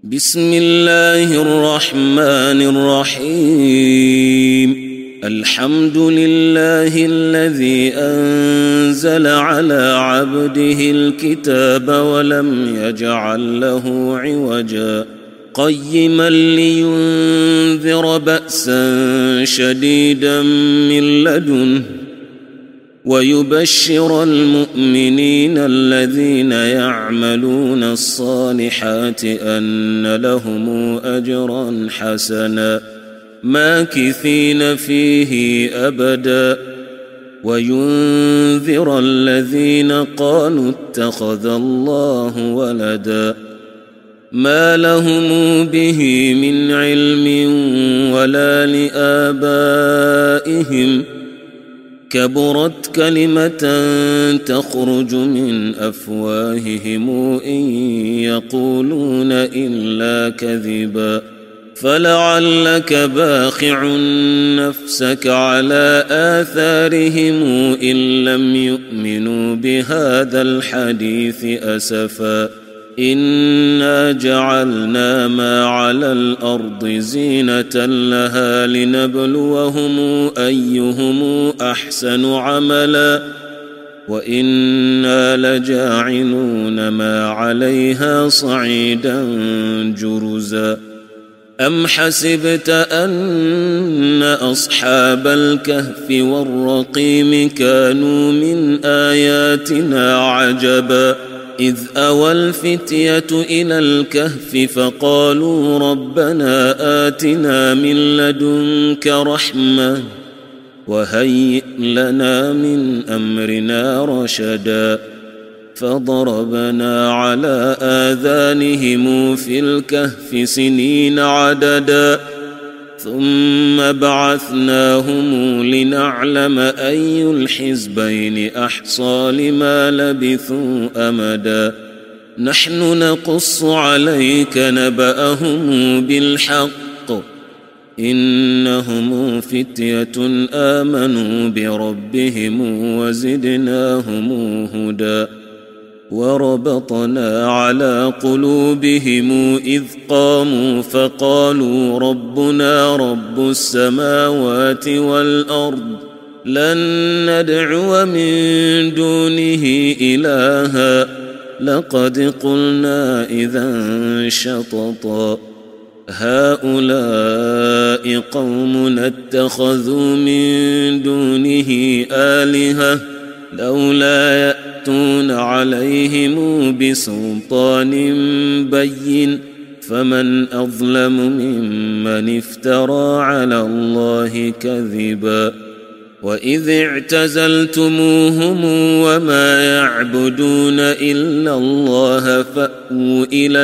بسم الله الرحمن الرحيم. الحمد لله الذي أنزل على عبده الكتاب ولم يجعل له عوجا قيما لينذر بأسا شديدا من لدنه ويبشر المؤمنين الذين يعملون الصالحات أن لهم أجرا حسنا ماكثين فيه أبدا وينذر الذين قالوا اتخذ الله ولدا ما لهم به من علم ولا لآبائهم كبرت كلمة تخرج من أفواههم إن يقولون إلا كذبا فلعلك باخع نفسك على آثارهم إن لم يؤمنوا بهذا الحديث أسفا إنا جعلنا ما على الأرض زينة لها لنبلوهم أيهم أحسن عملا وإنا لجاعلون ما عليها صعيدا جرزا أم حسبت أن أصحاب الكهف والرقيم كانوا من آياتنا عجبا إذ أوى الفتية إلى الكهف فقالوا ربنا آتنا من لدنك رحمة وهيئ لنا من أمرنا رشدا فضربنا على آذانهم في الكهف سنين عددا ثم بعثناهم لنعلم أي الحزبين أحصى لما لبثوا أمدا نحن نقص عليك نبأهم بالحق إنهم فتية آمنوا بربهم وزدناهم هدى وربطنا على قلوبهم إذ قاموا فقالوا ربنا رب السماوات والأرض لن ندعو من دونه إلها لقد قلنا إذا شططا هؤلاء قومنا اتخذوا من دونه آلهة لولا يأتون عليهم بسلطان بين فمن أظلم ممن افترى على الله كذبا وإذ اعتزلتموهم وما يعبدون إلا الله فأووا إلى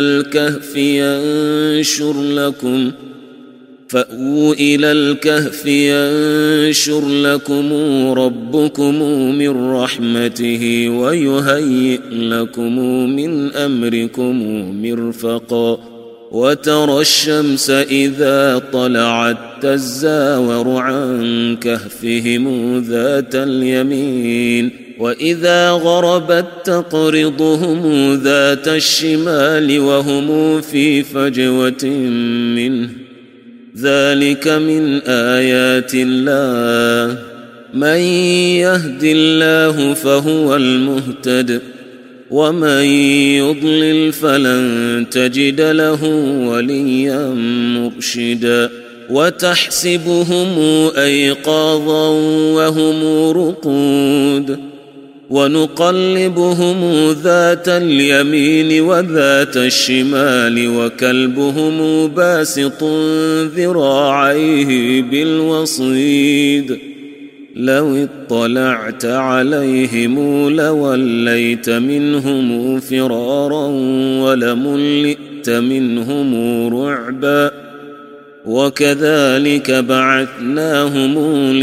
الكهف ينشر لكم ربكم من رحمته ويهيئ لكم من أمركم مرفقا وترى الشمس إذا طلعت تزاور عن كهفهم ذات اليمين وإذا غربت تقرضهم ذات الشمال وهم في فجوة منه ذلك من آيات الله من يهد الله فهو المهتد ومن يضلل فلن تجد له وليا مرشدا وتحسبهم أيقاظا وهم رقود ونقلبهم ذات اليمين وذات الشمال وكلبهم باسط ذراعيه بالوصيد لو اطلعت عليهم لوليت منهم فرارا ولملئت منهم رعبا وكذلك بعثناهم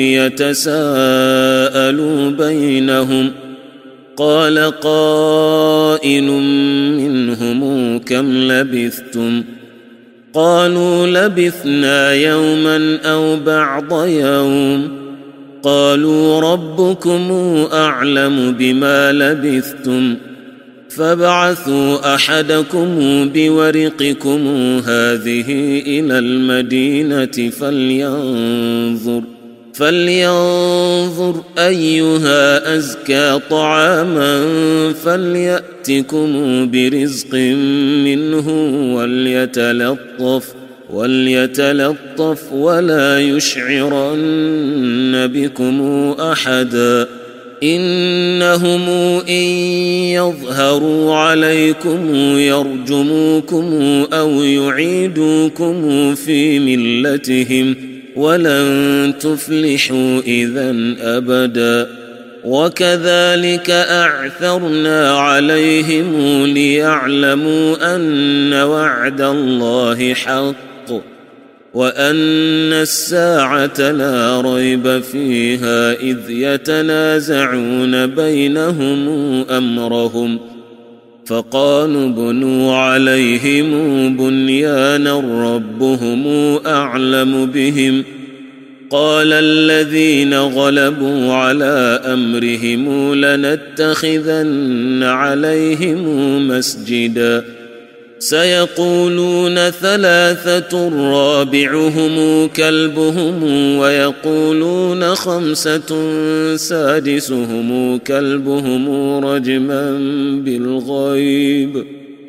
ليتساءلوا بينهم قال قائل منهم كم لبثتم قالوا لبثنا يوما أو بعض يوم قالوا ربكم أعلم بما لبثتم فابعثوا أحدكم بورقكم هذه إلى المدينة فلينظر أيها أزكى طعاما فليأتكم برزق منه وليتلطف ولا يشعرن بكم أحدا إنهم إن يظهروا عليكم يرجموكم أو يعيدوكم في ملتهم ولن تفلحوا إذن أبدا وكذلك أعثرنا عليهم ليعلموا أن وعد الله حق وأن الساعة لا ريب فيها إذ يتنازعون بينهم أمرهم فقالوا بنوا عليهم بنيانا ربهم أعلم بهم قال الذين غلبوا على أمرهم لنتخذن عليهم مسجدا سيقولون ثلاثة رابعهم كلبهم ويقولون خمسة سادسهم كلبهم رجما بالغيب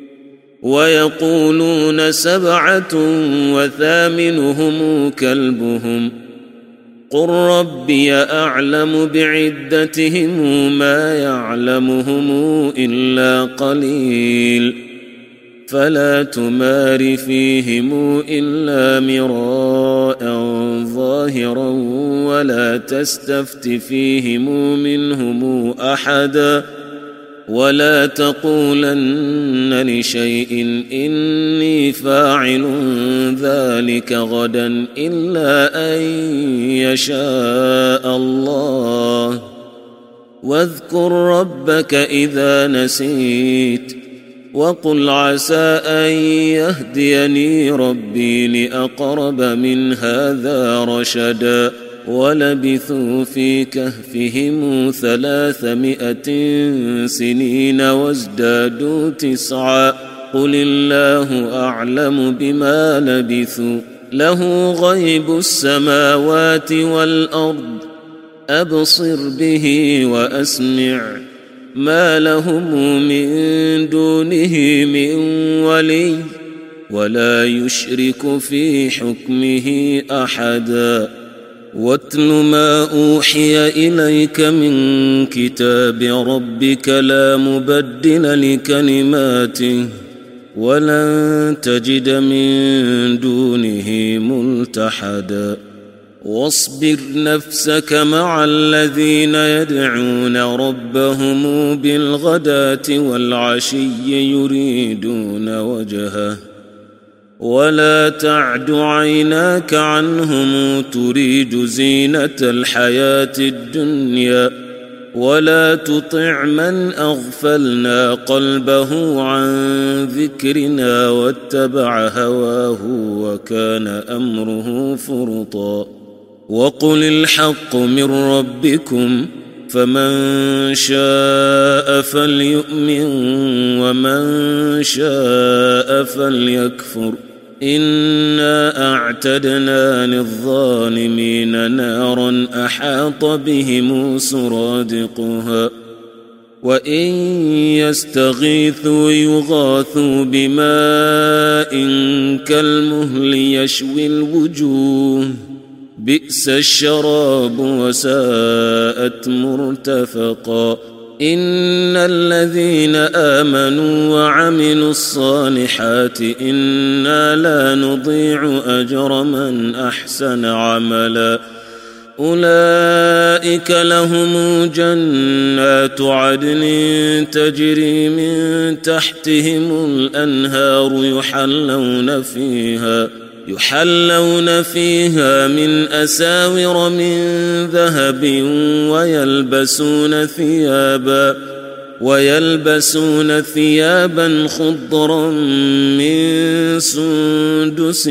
ويقولون سبعة وثامنهم كلبهم قل ربي أعلم بعدتهم ما يعلمهم إلا قليل فلا تمار فيهم إلا مراء ظاهرا ولا تستفت فيهم منهم أحدا ولا تقولن لشيء إني فاعل ذلك غدا إلا أن يشاء الله واذكر ربك إذا نسيت وقل عسى أن يهديني ربي لأقرب من هذا رشدا ولبثوا في كهفهم 300 سنين وازدادوا 9 قل الله أعلم بما لبثوا له غيب السماوات والأرض أبصر به وأسمع ما لهم من دونه من ولي ولا يشرك في حكمه أحدا واتل ما أوحي إليك من كتاب ربك لا مبدل لكلماته ولن تجد من دونه ملتحدا واصبر نفسك مع الذين يدعون ربهم بالغداة والعشي يريدون وجهه ولا تعد عيناك عنهم تريد زينة الحياة الدنيا ولا تطع من أغفلنا قلبه عن ذكرنا واتبع هواه وكان أمره فرطا وقل الحق من ربكم فمن شاء فليؤمن ومن شاء فليكفر إنا أعتدنا للظالمين نارا أحاط بهم سرادقها وإن يستغيثوا يغاثوا بماء كالمهل يشوي الوجوه بئس الشراب وساءت مرتفقا إن الذين آمنوا وعملوا الصالحات إنا لا نضيع أجر من أحسن عملا أولئك لهم جنات عدن تجري من تحتهم الأنهار يحلون فيها من أساور من ذهب ويلبسون ثيابا خضرا من سندس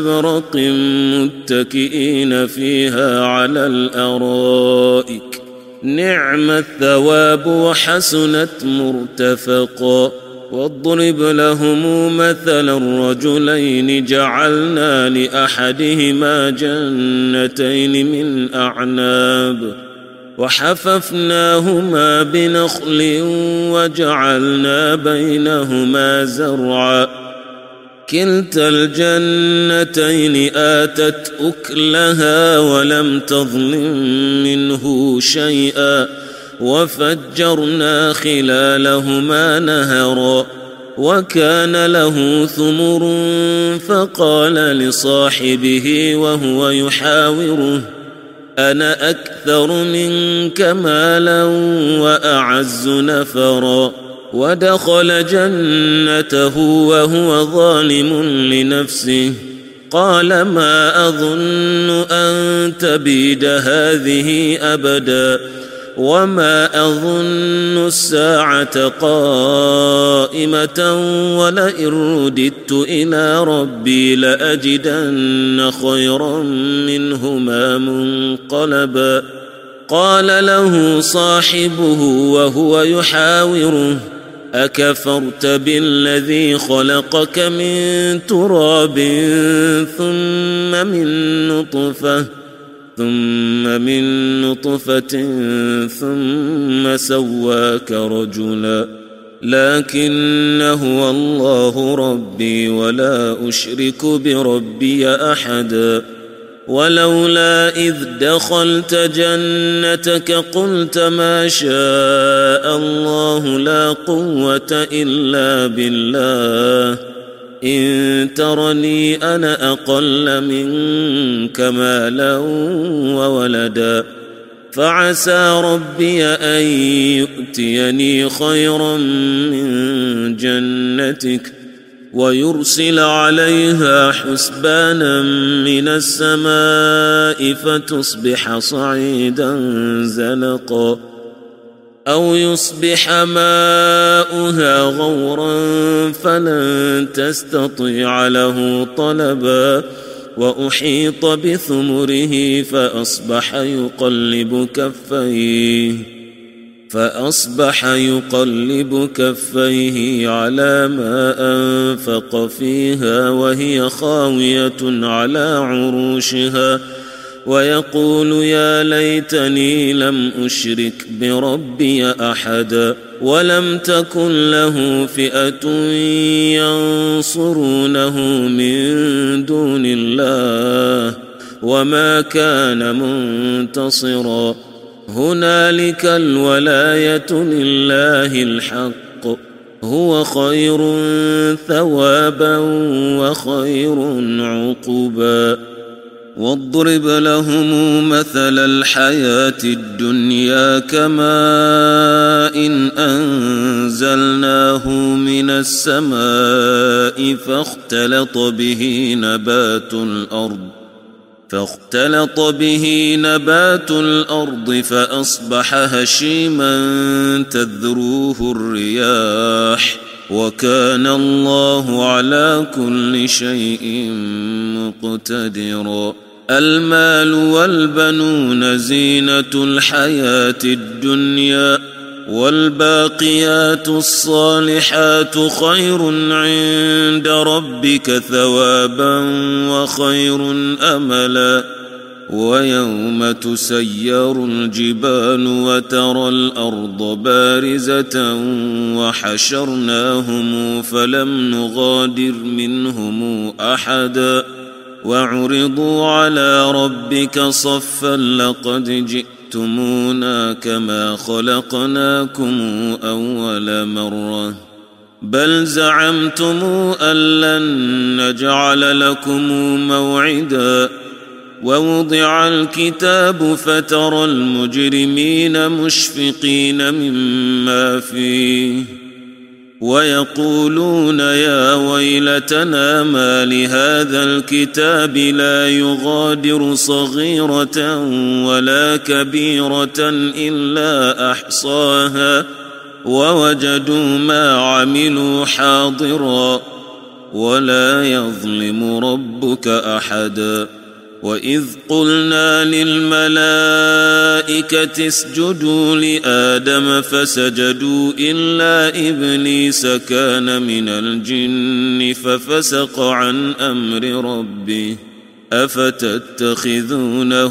وإستبرق متكئين فيها على الأرائك نعم الثواب وحسنت مرتفقا. واضرب لهم مثلا رجلين جعلنا لأحدهما جنتين من أعناب وحففناهما بنخل وجعلنا بينهما زرعا كلتا الجنتين آتت أكلها ولم تظلم منه شيئا وفجرنا خلالهما نهرا وكان له ثمر فقال لصاحبه وهو يحاوره أنا أكثر منك مالا وأعز نفرا ودخل جنته وهو ظالم لنفسه قال ما أظن أن تبيد هذه أبدا وما أظن الساعة قائمة ولئن رددت إلى ربي لأجدن خيرا منهما منقلبا. قال له صاحبه وهو يحاوره أكفرت بالذي خلقك من تراب ثم من نطفة ثم سواك رجلا لكن هو الله ربي ولا أشرك بربي أحدا. ولولا إذ دخلت جنتك قلت ما شاء الله لا قوة إلا بالله إن ترني أنا أقل منك مالا وولدا فعسى ربي أن يؤتيني خيرا من جنتك ويرسل عليها حسبانا من السماء فتصبح صعيدا زلقا أو يصبح ماؤها غورا فلن تستطيع له طلبا وأحيط بثمره فأصبح يقلب كفيه على ما أنفق فيها وهي خاوية على عروشها ويقول يا ليتني لم أشرك بربي أحدا ولم تكن له فئة ينصرونه من دون الله وما كان منتصرا. هنالك الولاية لله الحق هو خير ثوابا وخير عقبا. واضرب لهم مثل الحياة الدنيا كماء إن أنزلناه من السماء فاختلط به نبات الأرض فأصبح هشيما تذروه الرياح وكان الله على كل شيء مقتدرا. المال والبنون زينة الحياة الدنيا والباقيات الصالحات خير عند ربك ثوابا وخير أملا. ويوم تسير الجبال وترى الأرض بارزة وحشرناهم فلم نغادر منهم أحدا وعرضوا على ربك صفا لقد جئتمونا كما خلقناكم أول مرة بل زعمتم أن لن نجعل لكم موعدا. ووضع الكتاب فترى المجرمين مشفقين مما فيه ويقولون يا ويلتنا ما لهذا الكتاب لا يغادر صغيرة ولا كبيرة إلا أحصاها ووجدوا ما عملوا حاضرا ولا يظلم ربك أحدا. وإذ قلنا للملائكة اسجدوا لآدم فسجدوا إلا إبليس كان من الجن ففسق عن أمر ربه أفتتخذونه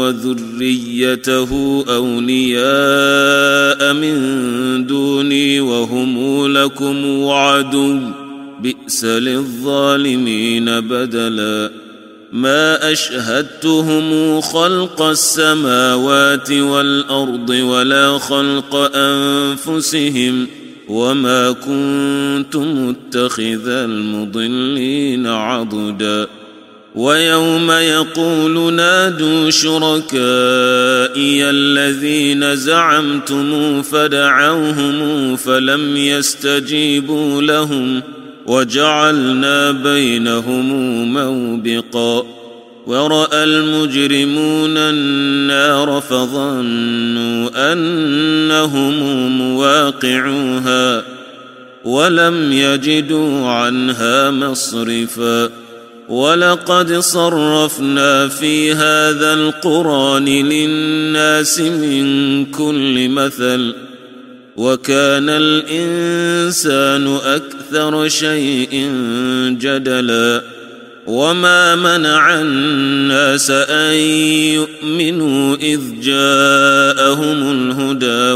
وذريته أولياء من دوني وهم لكم عدو بئس للظالمين بدلا ما أشهدتهم خلق السماوات والأرض ولا خلق أنفسهم وما كنت متخذ المضلين عضدا ويوم يقول نادوا شركائي الذين زعمتم فدعوهم فلم يستجيبوا لهم وجعلنا بينهم موبقا ورأى المجرمون النار فظنوا أنهم مواقعوها ولم يجدوا عنها مصرفا ولقد صرفنا في هذا القرآن للناس من كل مثل وكان الإنسان أكثر شيء جدلا وما منع الناس أن يؤمنوا إذ جاءهم الهدى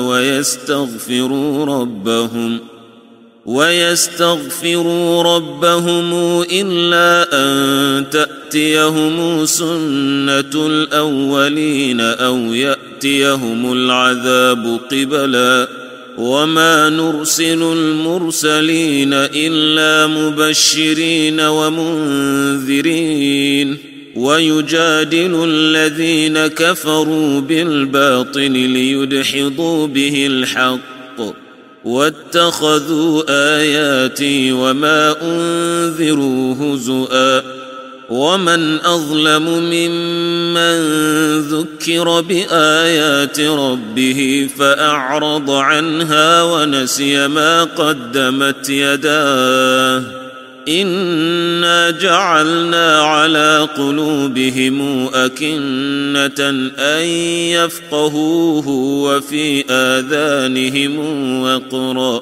ويستغفروا ربهم إلا أن تأتيهم سنة الأولين أو يأتيهم العذاب قبلا وما نرسل المرسلين إلا مبشرين ومنذرين ويجادل الذين كفروا بالباطل ليدحضوا به الحق واتخذوا آياتي وما أنذروا هزؤا ومن أظلم ممن ذكر بآيات ربه فأعرض عنها ونسي ما قدمت يداه إنا جعلنا على قلوبهم أكنة أن يفقهوه وفي آذانهم وقرا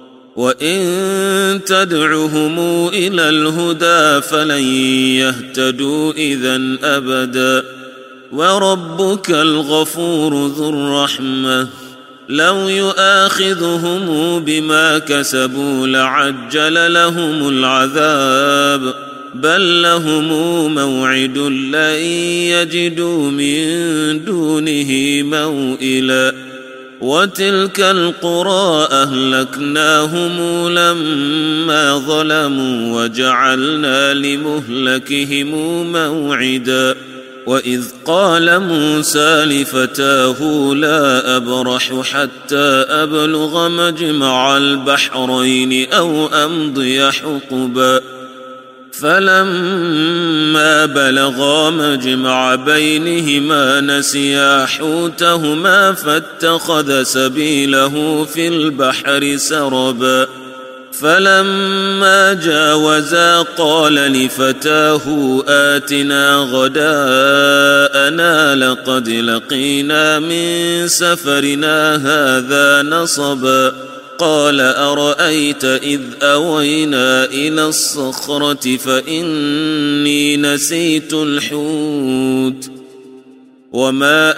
وإن تدعهم إلى الهدى فلن يهتدوا إذن أبدا وربك الغفور ذو الرحمة لو يؤاخذهم بما كسبوا لعجل لهم العذاب بل لهم موعد لن يجدوا من دونه موئلا وتلك القرى أهلكناهم لما ظلموا وجعلنا لمهلكهم موعدا وإذ قال موسى لفتاه لا أبرح حتى أبلغ مجمع البحرين أو أمضي حقبا فلما بلغا مجمع بينهما نسيا حوتهما فاتخذ سبيله في البحر سربا فلما جاوزا قال لفتاه آتنا غداءنا لقد لقينا من سفرنا هذا نصبا قال أرأيت إذ أوينا إلى الصخرة فإني نسيت الحوت وما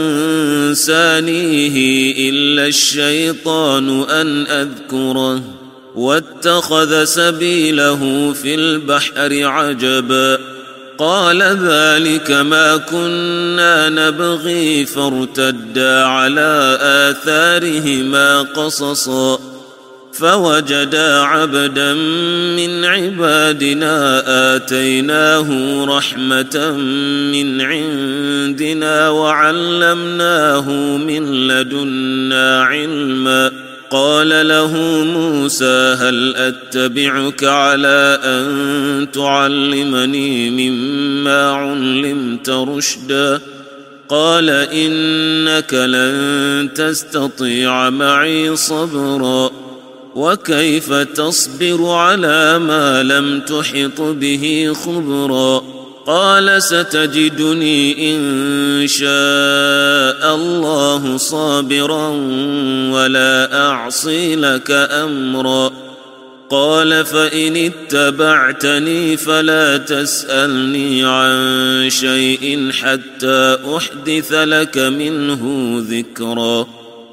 أنسانيه إلا الشيطان أن أذكره واتخذ سبيله في البحر عجبا قال ذلك ما كنا نبغي فارتدا على آثارهما قصصا فوجدا عبدا من عبادنا آتيناه رحمة من عندنا وعلمناه من لدنا علما قال له موسى هل أتبعك على أن تعلمني مما علمت رشدا قال إنك لن تستطيع معي صبرا وكيف تصبر على ما لم تحط به خبرا قال ستجدني إن شاء الله صابرا ولا أعصي لك أمرا قال فإن اتبعتني فلا تسألني عن شيء حتى أحدث لك منه ذكرا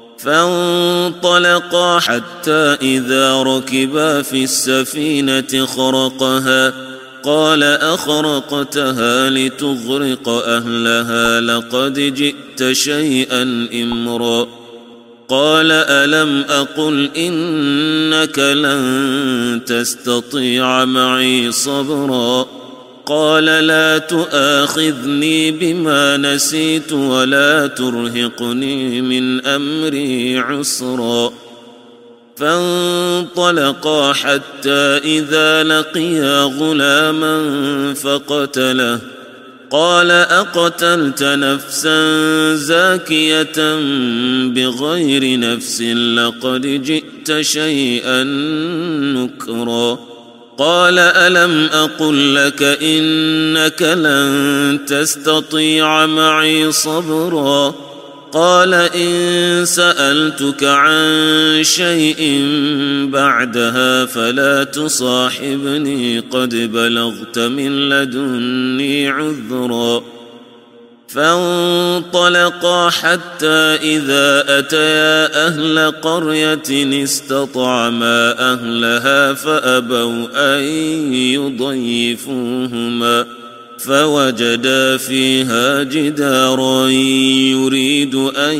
فانطلقا حتى إذا ركبا في السفينة خرقها قال أخرقتها لتغرق أهلها لقد جئت شيئا إمرا قال ألم أقل إنك لن تستطيع معي صبرا قال لا تؤاخذني بما نسيت ولا ترهقني من أمري عسرا فانطلقا حتى إذا لقيا غلاما فقتله قال أقتلت نفسا زاكية بغير نفس لقد جئت شيئا نكرا قال ألم أقل لك إنك لن تستطيع معي صبرا قال إن سألتك عن شيء بعدها فلا تصاحبني قد بلغت من لدني عذرا فانطلقا حتى إذا أتيا أهل قرية استطعما أهلها فأبوا أن يضيفوهما فوجدا فيها جدارا يريد أن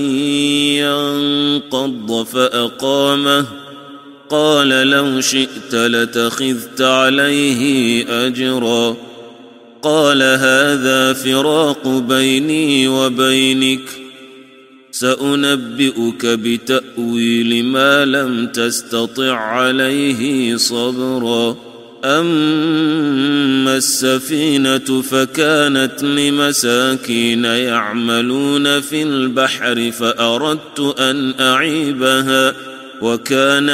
ينقض فأقامه قال لو شئت لاتخذت عليه أجرا قال هذا فراق بيني وبينك سأنبئك بتأويل ما لم تستطع عليه صبرا أما السفينة فكانت لمساكين يعملون في البحر فأردت أن أعيبها وكان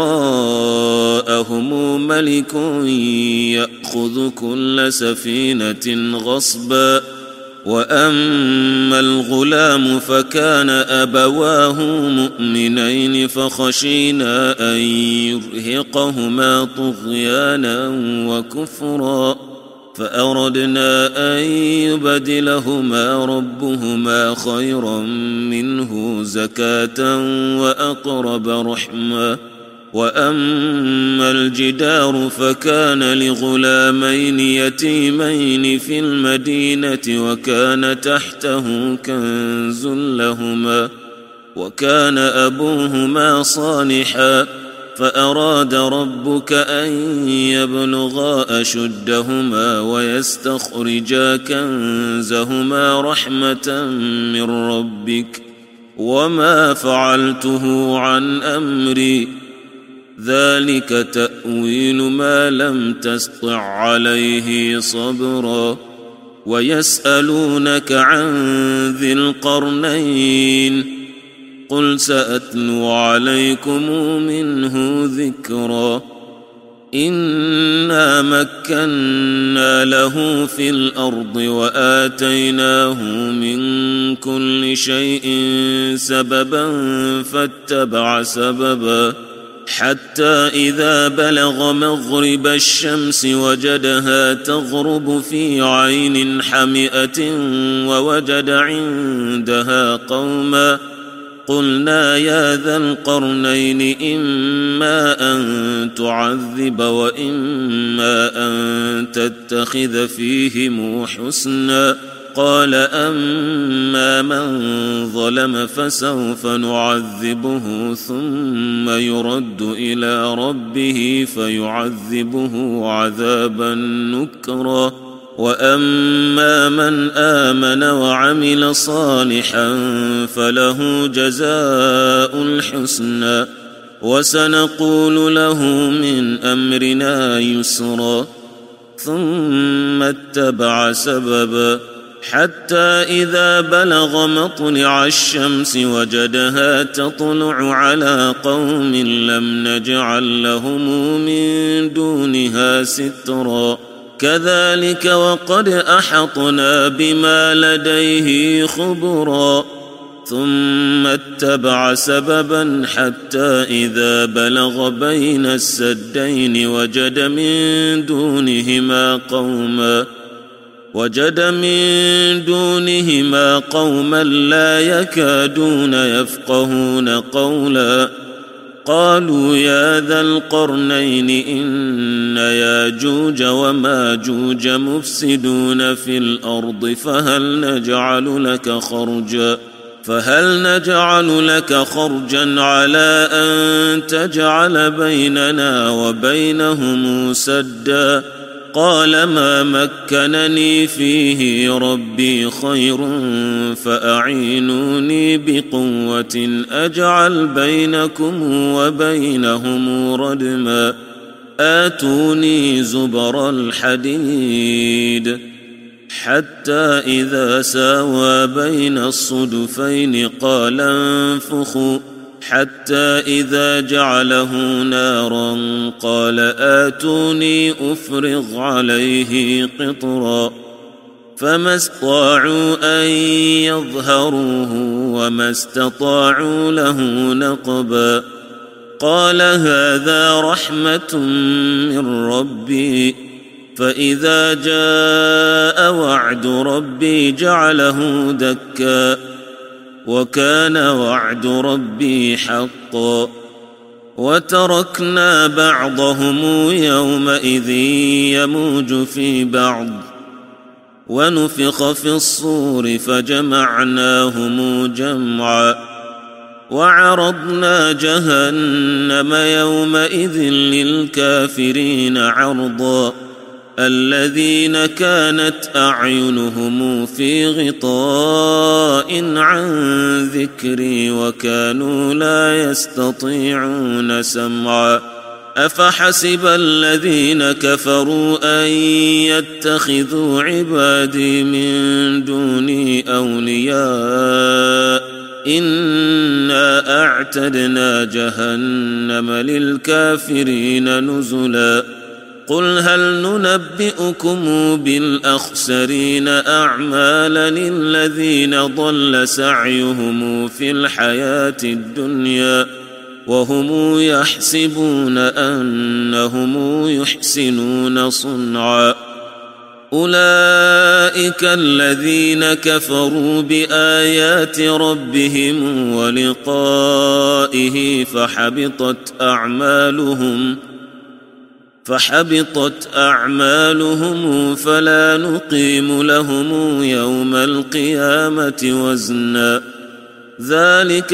وراءهم ملك يأخذ كل سفينة غصبا وأما الغلام فكان أبواه مؤمنين فخشينا أن يرهقهما طغيانا وكفرا فأردنا أن يبدلهما ربهما خيرا منه زكاة وأقرب رحما وأما الجدار فكان لغلامين يتيمين في المدينة وكان تحته كنز لهما وكان أبوهما صالحا فأراد ربك أن يبلغا أشدهما ويستخرجا كنزهما رحمة من ربك وما فعلته عن أمري ذلك تأويل ما لم تسطع عليه صبرا ويسألونك عن ذي القرنين قل سأتلو عليكم منه ذكرا إنا مكنا له في الأرض وآتيناه من كل شيء سببا فاتبع سببا حتى إذا بلغ مغرب الشمس وجدها تغرب في عين حمئة ووجد عندها قوما قلنا يا ذا القرنين إما أن تعذب وإما أن تتخذ فيهم حسنا قال أما من ظلم فسوف نعذبه ثم يرد إلى ربه فيعذبه عذابا نكرا وأما من آمن وعمل صالحا فله جزاء الحسنى وسنقول له من أمرنا يسرا ثم اتبع سببا حتى إذا بلغ مطلع الشمس وجدها تطلع على قوم لم نجعل لهم من دونها سترا كذلك وقد أحطنا بما لديه خبرا ثم اتبع سببا حتى إذا بلغ بين السدين وجد من دونهما قوما لا يكادون يفقهون قولا قالوا يا ذا القرنين إن ياجوج وماجوج مفسدون في الأرض فهل نجعل لك خرجا على أن تجعل بيننا وبينهم سدا قال ما مكنني فيه ربي خير فأعينوني بقوة أجعل بينكم وبينهم ردما آتوني زبر الحديد حتى إذا ساوى بين الصدفين قال انفخوا حتى إذا جعله نارا قال آتوني أفرغ عليه قطرا فما استطاعوا أن يظهروه وما استطاعوا له نقبا قال هذا رحمة من ربي فإذا جاء وعد ربي جعله دكا وكان وعد ربي حقا وتركنا بعضهم يومئذ يموج في بعض ونفخ في الصور فجمعناهم جمعا وعرضنا جهنم يومئذ للكافرين عرضا الذين كانت أعينهم في غطاء عن ذكري وكانوا لا يستطيعون سمعا أفحسب الذين كفروا أن يتخذوا عبادي من دوني أولياء إنا أعتدنا جهنم للكافرين نزلا قل هل ننبئكم بالأخسرين أعمالا الذين ضل سعيهم في الحياة الدنيا وهم يحسبون أنهم يحسنون صنعا أولئك الذين كفروا بآيات ربهم ولقائه فحبطت أعمالهم فلا نقيم لهم يوم القيامة وزنا ذلك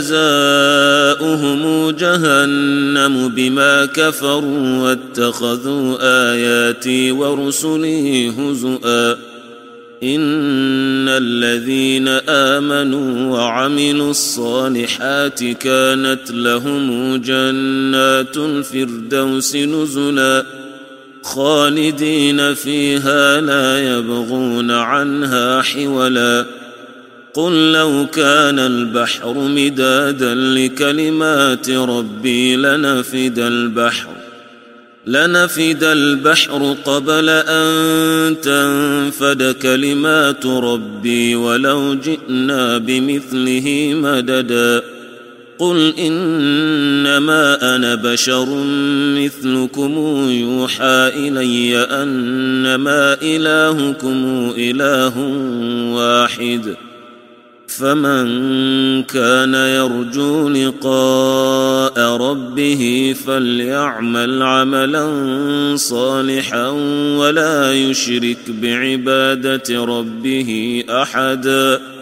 جزاؤهم جهنم بما كفروا واتخذوا آياتي ورسلي هزؤا إن الذين آمنوا وعملوا الصالحات كانت لهم جنات الفردوس نزلا خالدين فيها لا يبغون عنها حولا قل لو كان البحر مدادا لكلمات ربي لنفد البحر قبل أن تنفد كلمات ربي ولو جئنا بمثله مددا قل إنما أنا بشر مثلكم يوحى إلي أنما إلهكم إله واحد فمن كان يرجو لقاء ربه فليعمل عملا صالحا ولا يشرك بعبادة ربه أحدا